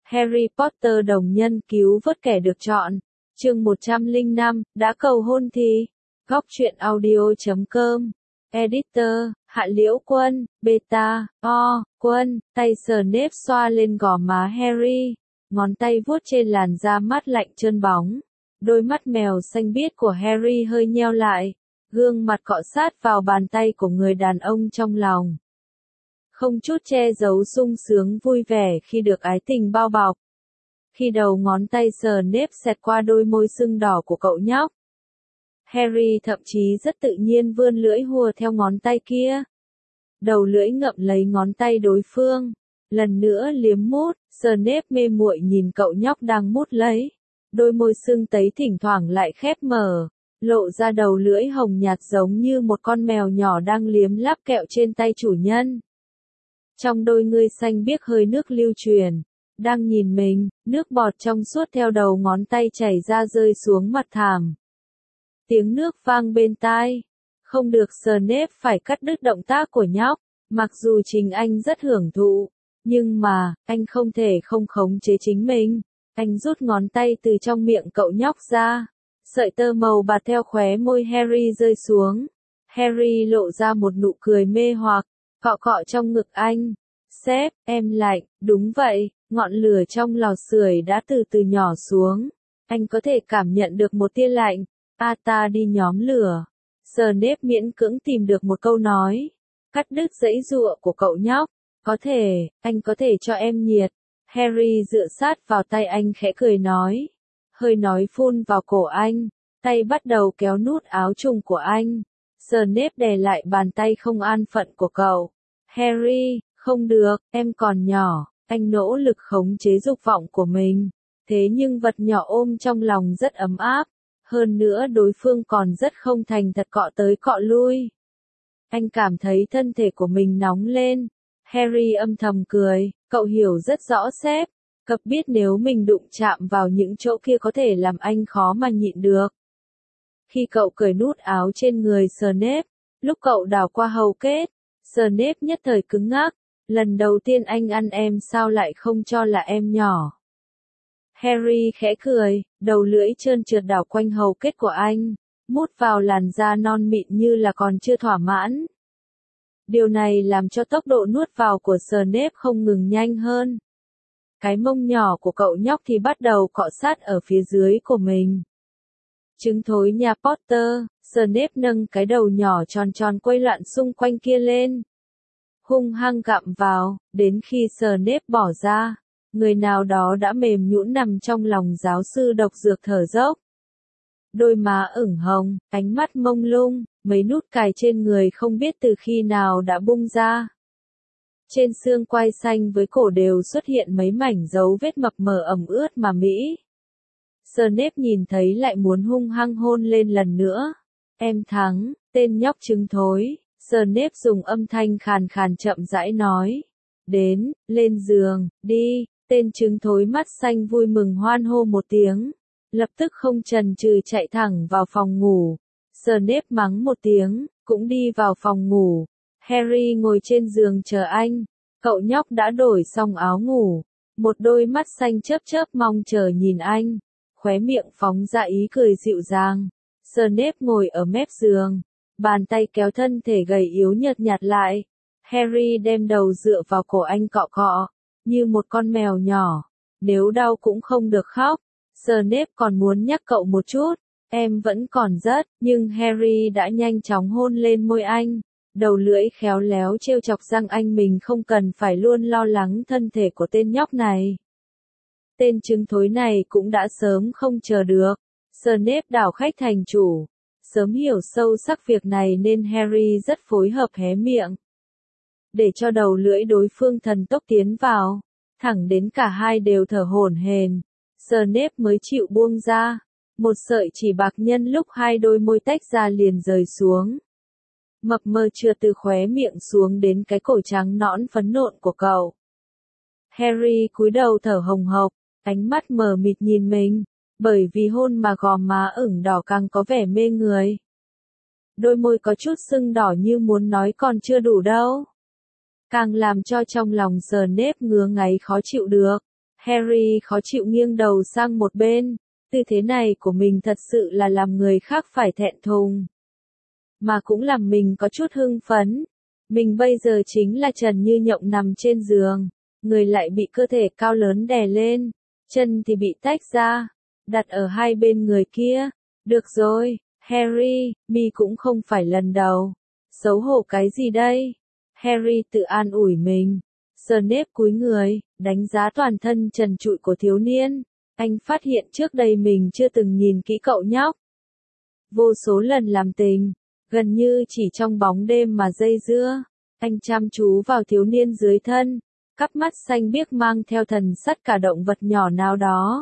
Harry Potter đồng nhân cứu vớt kẻ được chọn. Chương 105, đã cầu hôn thì. Góc truyện audio.com. Editor, Hạ Liễu Quân, Beta, Quân, tay Snape xoa lên gò má Harry, ngón tay vuốt trên làn da mát lạnh trơn bóng. Đôi mắt mèo xanh biếc của Harry hơi nheo lại, gương mặt cọ sát vào bàn tay của người đàn ông trong lòng. Không chút che giấu sung sướng vui vẻ khi được ái tình bao bọc. Khi đầu ngón tay Snape xẹt qua đôi môi sưng đỏ của cậu nhóc, Harry thậm chí rất tự nhiên vươn lưỡi hùa theo ngón tay kia. Đầu lưỡi ngậm lấy ngón tay đối phương, lần nữa liếm mút. Snape mê muội nhìn cậu nhóc đang mút lấy. Đôi môi sưng tấy thỉnh thoảng lại khép mở, lộ ra đầu lưỡi hồng nhạt giống như một con mèo nhỏ đang liếm láp kẹo trên tay chủ nhân. Trong đôi ngươi xanh biếc hơi nước lưu truyền, đang nhìn mình, nước bọt trong suốt theo đầu ngón tay chảy ra rơi xuống mặt thảm. Tiếng nước vang bên tai. Không được, Snape phải cắt đứt động tác của nhóc, mặc dù chính anh rất hưởng thụ, nhưng mà, anh không thể không khống chế chính mình. Anh rút ngón tay từ trong miệng cậu nhóc ra. Sợi tơ màu bạc theo khóe môi Harry rơi xuống. Harry lộ ra một nụ cười mê hoặc, cọ cọ trong ngực anh. Sếp, em lạnh, đúng vậy, ngọn lửa trong lò sưởi đã từ từ nhỏ xuống. Anh có thể cảm nhận được một tia lạnh. Ta đi nhóm lửa. Snape miễn cưỡng tìm được một câu nói. Cắt đứt giãy giụa của cậu nhóc. Có thể, anh có thể cho em nhiệt. Harry dựa sát vào tay anh khẽ cười nói. Hơi nói phun vào cổ anh. Tay bắt đầu kéo nút áo trùng của anh. Snape đè lại bàn tay không an phận của cậu. Harry, không được, em còn nhỏ. Anh nỗ lực khống chế dục vọng của mình. Thế nhưng vật nhỏ ôm trong lòng rất ấm áp. Hơn nữa đối phương còn rất không thành thật cọ tới cọ lui. Anh cảm thấy thân thể của mình nóng lên. Harry âm thầm cười, cậu hiểu rất rõ sếp. Cậu biết nếu mình đụng chạm vào những chỗ kia có thể làm anh khó mà nhịn được. Khi cậu cởi nút áo trên người Snape, lúc cậu đảo qua hầu kết, Snape nhất thời cứng ngắc. Lần đầu tiên anh ăn em sao lại không cho là em nhỏ. Harry khẽ cười, đầu lưỡi trơn trượt đảo quanh hầu kết của anh, mút vào làn da non mịn như là còn chưa thỏa mãn. Điều này làm cho tốc độ nuốt vào của Snape không ngừng nhanh hơn. Cái mông nhỏ của cậu nhóc thì bắt đầu cọ sát ở phía dưới của mình. Trứng thối nhà Potter, Snape nâng cái đầu nhỏ tròn tròn quay loạn xung quanh kia lên. Hung hăng gặm vào, đến khi Snape bỏ ra. Người nào đó đã mềm nhũn nằm trong lòng giáo sư độc dược thở dốc. Đôi má ửng hồng, ánh mắt mông lung, mấy nút cài trên người không biết từ khi nào đã bung ra. Trên xương quai xanh với cổ đều xuất hiện mấy mảnh dấu vết mập mờ ẩm ướt mà mỹ. Snape nhìn thấy lại muốn hung hăng hôn lên lần nữa. Em thắng, tên nhóc trứng thối. Snape dùng âm thanh khàn khàn chậm rãi nói. Đến, lên giường, đi. Tên trứng thối mắt xanh vui mừng hoan hô một tiếng, lập tức không chần chừ chạy thẳng vào phòng ngủ. Snape mắng một tiếng, cũng đi vào phòng ngủ. Harry ngồi trên giường chờ anh. Cậu nhóc đã đổi xong áo ngủ, một đôi mắt xanh chớp chớp mong chờ nhìn anh, khóe miệng phóng ra ý cười dịu dàng. Snape ngồi ở mép giường, bàn tay kéo thân thể gầy yếu nhợt nhạt lại. Harry đem đầu dựa vào cổ anh cọ cọ, như một con mèo nhỏ, nếu đau cũng không được khóc. Snape còn muốn nhắc cậu một chút, em vẫn còn rất, nhưng Harry đã nhanh chóng hôn lên môi anh, đầu lưỡi khéo léo trêu chọc răng anh mình không cần phải luôn lo lắng thân thể của tên nhóc này. Tên trứng thối này cũng đã sớm không chờ được. Snape đảo khách thành chủ, sớm hiểu sâu sắc việc này nên Harry rất phối hợp hé miệng. Để cho đầu lưỡi đối phương thần tốc tiến vào, thẳng đến cả hai đều thở hổn hển, Snape mới chịu buông ra. Một sợi chỉ bạc nhân lúc hai đôi môi tách ra liền rời xuống. Mập mờ trượt từ khóe miệng xuống đến cái cổ trắng nõn phấn nộn của cậu. Harry cúi đầu thở hồng hộc, ánh mắt mờ mịt nhìn mình, bởi vì hôn mà gò má ửng đỏ càng có vẻ mê người. Đôi môi có chút sưng đỏ như muốn nói còn chưa đủ đâu. Càng làm cho trong lòng Snape ngứa ngáy khó chịu được. Harry khó chịu nghiêng đầu sang một bên, tư thế này của mình thật sự là làm người khác phải thẹn thùng. Mà cũng làm mình có chút hưng phấn. Mình bây giờ chính là trần như nhộng nằm trên giường, người lại bị cơ thể cao lớn đè lên, chân thì bị tách ra, đặt ở hai bên người kia. Được rồi, Harry, mi cũng không phải lần đầu. Xấu hổ cái gì đây? Harry tự an ủi mình. Snape cúi người, đánh giá toàn thân trần trụi của thiếu niên. Anh phát hiện trước đây mình chưa từng nhìn kỹ cậu nhóc. Vô số lần làm tình, gần như chỉ trong bóng đêm mà dây dưa. Anh chăm chú vào thiếu niên dưới thân, cặp mắt xanh biếc mang theo thần sắt cả động vật nhỏ nào đó.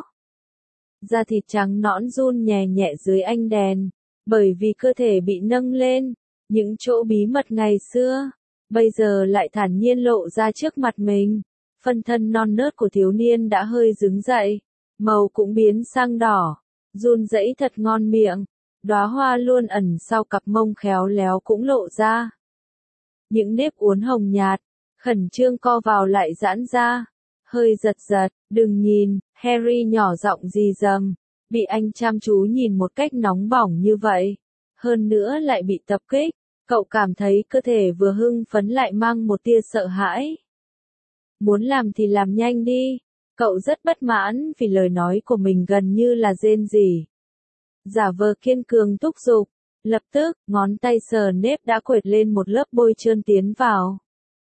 Da thịt trắng nõn run nhẹ nhẹ dưới ánh đèn, bởi vì cơ thể bị nâng lên, những chỗ bí mật ngày xưa, bây giờ lại thản nhiên lộ ra trước mặt mình. Phân thân non nớt của thiếu niên đã hơi rứng dậy, màu cũng biến sang đỏ, run rẩy thật ngon miệng, đóa hoa luôn ẩn sau cặp mông khéo léo cũng lộ ra. Những nếp uốn hồng nhạt, khẩn trương co vào lại giãn ra, hơi giật giật, đừng nhìn, Harry nhỏ giọng rì rầm, bị anh chăm chú nhìn một cách nóng bỏng như vậy, hơn nữa lại bị tập kích, cậu cảm thấy cơ thể vừa hưng phấn lại mang một tia sợ hãi. Muốn làm thì làm nhanh đi, cậu rất bất mãn vì lời nói của mình gần như là rên rỉ. Giả vờ kiên cường thúc giục, lập tức, ngón tay Snape đã quệt lên một lớp bôi trơn tiến vào.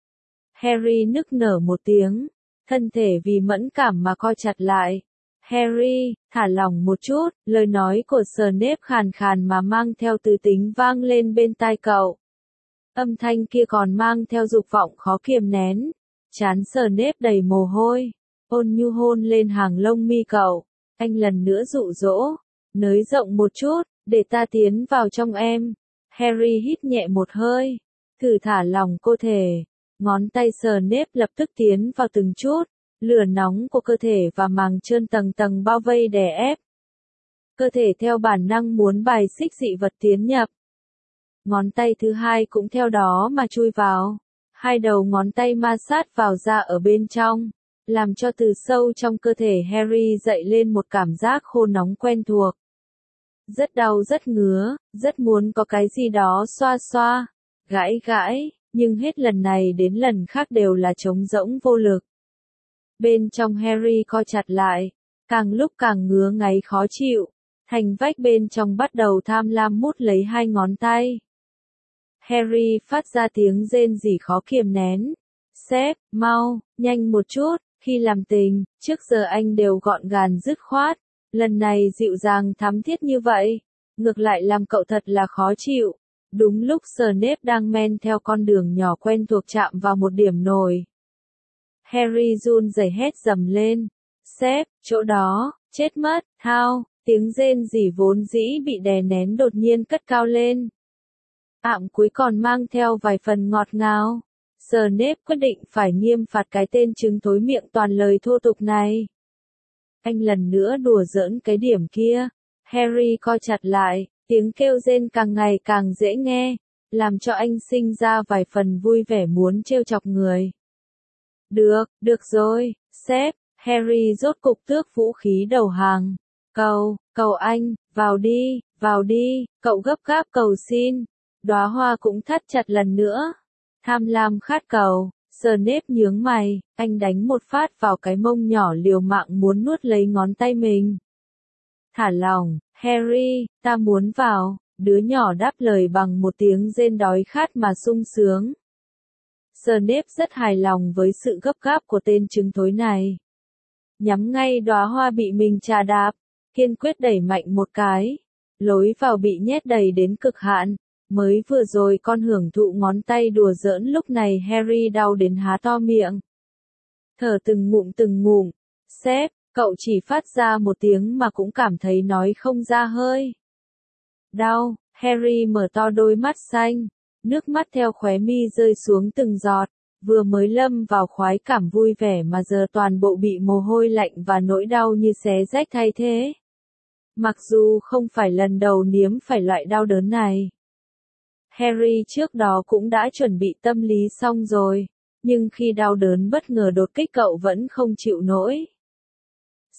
Harry nức nở một tiếng, thân thể vì mẫn cảm mà co chặt lại. Harry, thả lỏng một chút, lời nói của Snape khàn khàn mà mang theo từ tính vang lên bên tai cậu. Âm thanh kia còn mang theo dục vọng khó kiềm nén. Trán Snape đầy mồ hôi, ôn nhu hôn lên hàng lông mi cậu. Anh lần nữa dụ dỗ, nới rộng một chút, để ta tiến vào trong em. Harry hít nhẹ một hơi, thử thả lỏng cơ thể. Ngón tay Snape lập tức tiến vào từng chút, lửa nóng của cơ thể và màng trơn tầng tầng bao vây đè ép. Cơ thể theo bản năng muốn bài xích dị vật tiến nhập. Ngón tay thứ hai cũng theo đó mà chui vào. Hai đầu ngón tay ma sát vào da ở bên trong, làm cho từ sâu trong cơ thể Harry dậy lên một cảm giác khô nóng quen thuộc. Rất đau rất ngứa, rất muốn có cái gì đó xoa xoa, gãi gãi, nhưng hết lần này đến lần khác đều là trống rỗng vô lực. Bên trong Harry co chặt lại, càng lúc càng ngứa ngáy khó chịu, thành vách bên trong bắt đầu tham lam mút lấy hai ngón tay. Harry phát ra tiếng rên rỉ khó kiềm nén. Sếp, mau, nhanh một chút, khi làm tình, trước giờ anh đều gọn gàng dứt khoát, lần này dịu dàng thắm thiết như vậy, ngược lại làm cậu thật là khó chịu. Đúng lúc Snape đang men theo con đường nhỏ quen thuộc chạm vào một điểm nổi. Harry run rẩy hét dầm lên. Sếp, chỗ đó, chết mất, thao, tiếng rên rỉ vốn dĩ bị đè nén đột nhiên cất cao lên. Ạm cuối còn mang theo vài phần ngọt ngào. Snape quyết định phải nghiêm phạt cái tên trứng thối miệng toàn lời thô tục này. Anh lần nữa đùa giỡn cái điểm kia. Harry co chặt lại, tiếng kêu rên càng ngày càng dễ nghe, làm cho anh sinh ra vài phần vui vẻ muốn trêu chọc người. Được rồi, sếp, Harry rốt cục tước vũ khí đầu hàng. Cầu anh, vào đi, cậu gấp gáp cầu xin. Đóa hoa cũng thắt chặt lần nữa. Tham lam khát cầu, Snape nhướng mày, anh đánh một phát vào cái mông nhỏ liều mạng muốn nuốt lấy ngón tay mình. Thả lỏng, Harry, ta muốn vào, đứa nhỏ đáp lời bằng một tiếng rên đói khát mà sung sướng. Snape rất hài lòng với sự gấp gáp của tên trứng thối này. Nhắm ngay đóa hoa bị mình chà đạp, kiên quyết đẩy mạnh một cái. Lối vào bị nhét đầy đến cực hạn. Mới vừa rồi con hưởng thụ ngón tay đùa giỡn lúc này Harry đau đến há to miệng. Thở từng ngụm. Sếp, cậu chỉ phát ra một tiếng mà cũng cảm thấy nói không ra hơi. Đau, Harry mở to đôi mắt xanh, nước mắt theo khóe mi rơi xuống từng giọt, vừa mới lâm vào khoái cảm vui vẻ mà giờ toàn bộ bị mồ hôi lạnh và nỗi đau như xé rách thay thế. Mặc dù không phải lần đầu nếm phải loại đau đớn này. Harry trước đó cũng đã chuẩn bị tâm lý xong rồi, nhưng khi đau đớn bất ngờ đột kích cậu vẫn không chịu nổi.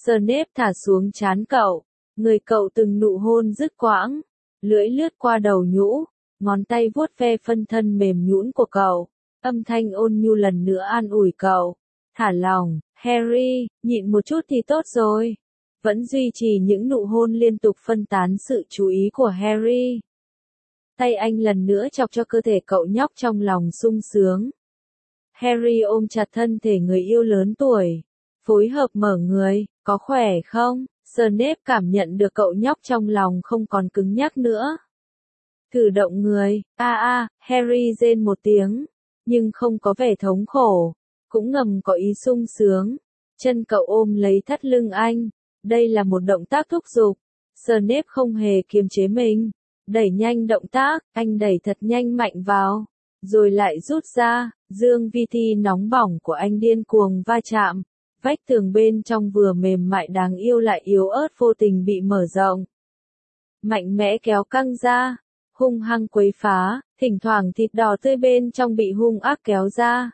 Snape thả xuống trán cậu, người cậu từng nụ hôn dứt quãng, lưỡi lướt qua đầu nhũ, ngón tay vuốt ve phân thân mềm nhũn của cậu, âm thanh ôn nhu lần nữa an ủi cậu. Thả lòng, Harry, nhịn một chút thì tốt rồi. Vẫn duy trì những nụ hôn liên tục phân tán sự chú ý của Harry. Tay anh lần nữa chọc cho cơ thể cậu nhóc trong lòng sung sướng. Harry ôm chặt thân thể người yêu lớn tuổi, phối hợp mở người, có khỏe không? Snape cảm nhận được cậu nhóc trong lòng không còn cứng nhắc nữa. Cử động người, Harry rên một tiếng, nhưng không có vẻ thống khổ, cũng ngầm có ý sung sướng. Chân cậu ôm lấy thắt lưng anh, đây là một động tác thúc giục. Snape không hề kiềm chế mình, đẩy nhanh động tác, anh đẩy thật nhanh mạnh vào, rồi lại rút ra, dương vi thi nóng bỏng của anh điên cuồng va chạm. Vách tường bên trong vừa mềm mại đáng yêu lại yếu ớt vô tình bị mở rộng. Mạnh mẽ kéo căng ra, hung hăng quấy phá, thỉnh thoảng thịt đỏ tươi bên trong bị hung ác kéo ra.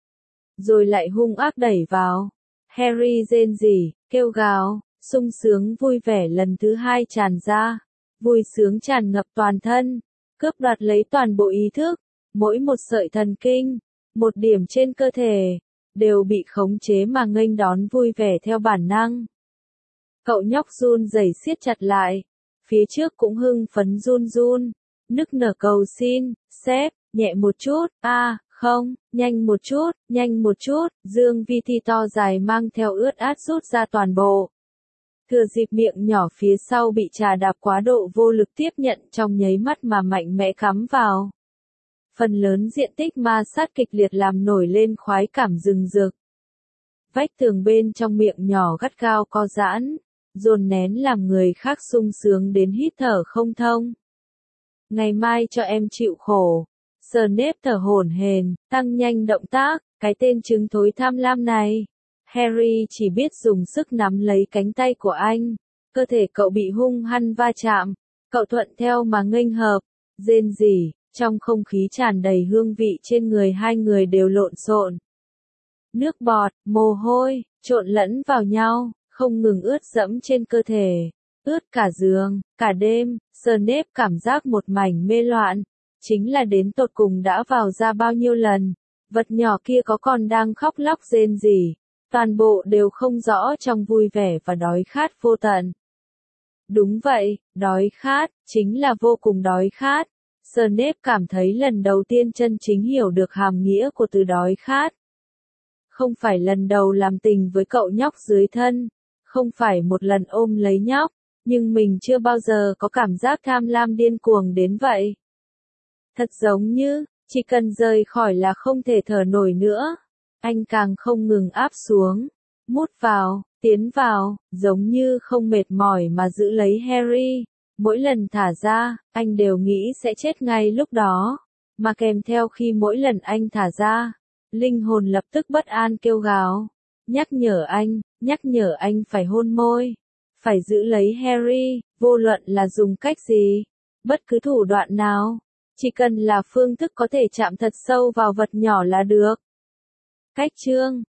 Rồi lại hung ác đẩy vào. Harry rên rỉ, kêu gào, sung sướng vui vẻ lần thứ hai tràn ra. Vui sướng tràn ngập toàn thân, cướp đoạt lấy toàn bộ ý thức, mỗi một sợi thần kinh, một điểm trên cơ thể, đều bị khống chế mà nghênh đón vui vẻ theo bản năng. Cậu nhóc run rẩy siết chặt lại, phía trước cũng hưng phấn run run, nức nở cầu xin, sếp, nhẹ một chút, không, nhanh một chút, dương vi thi to dài mang theo ướt át rút ra toàn bộ. Thừa dịp miệng nhỏ phía sau bị trà đạp quá độ vô lực tiếp nhận trong nháy mắt mà mạnh mẽ cắm vào. Phần lớn diện tích ma sát kịch liệt làm nổi lên khoái cảm rừng rực. Vách tường bên trong miệng nhỏ gắt gao co giãn, dồn nén làm người khác sung sướng đến hít thở không thông. Ngày mai cho em chịu khổ. Snape thở hổn hển, tăng nhanh động tác, cái tên trứng thối tham lam này. Harry chỉ biết dùng sức nắm lấy cánh tay của anh, cơ thể cậu bị hung hăng va chạm, cậu thuận theo mà nghênh hợp, rên rỉ, trong không khí tràn đầy hương vị trên người hai người đều lộn xộn. Nước bọt, mồ hôi, trộn lẫn vào nhau, không ngừng ướt dẫm trên cơ thể, ướt cả giường, cả đêm. Snape cảm giác một mảnh mê loạn, chính là đến tột cùng đã vào ra bao nhiêu lần, vật nhỏ kia có còn đang khóc lóc rên rỉ, toàn bộ đều không rõ trong vui vẻ và đói khát vô tận. Đúng vậy, đói khát, chính là vô cùng đói khát. Snape cảm thấy lần đầu tiên chân chính hiểu được hàm nghĩa của từ đói khát. Không phải lần đầu làm tình với cậu nhóc dưới thân, không phải một lần ôm lấy nhóc, nhưng mình chưa bao giờ có cảm giác tham lam điên cuồng đến vậy. Thật giống như, chỉ cần rời khỏi là không thể thở nổi nữa. Anh càng không ngừng áp xuống, mút vào, tiến vào, giống như không mệt mỏi mà giữ lấy Harry. Mỗi lần thả ra, anh đều nghĩ sẽ chết ngay lúc đó. Mà kèm theo khi mỗi lần anh thả ra, linh hồn lập tức bất an kêu gào. Nhắc nhở anh phải hôn môi. Phải giữ lấy Harry, vô luận là dùng cách gì, bất cứ thủ đoạn nào, chỉ cần là phương thức có thể chạm thật sâu vào vật nhỏ là được. Cách chương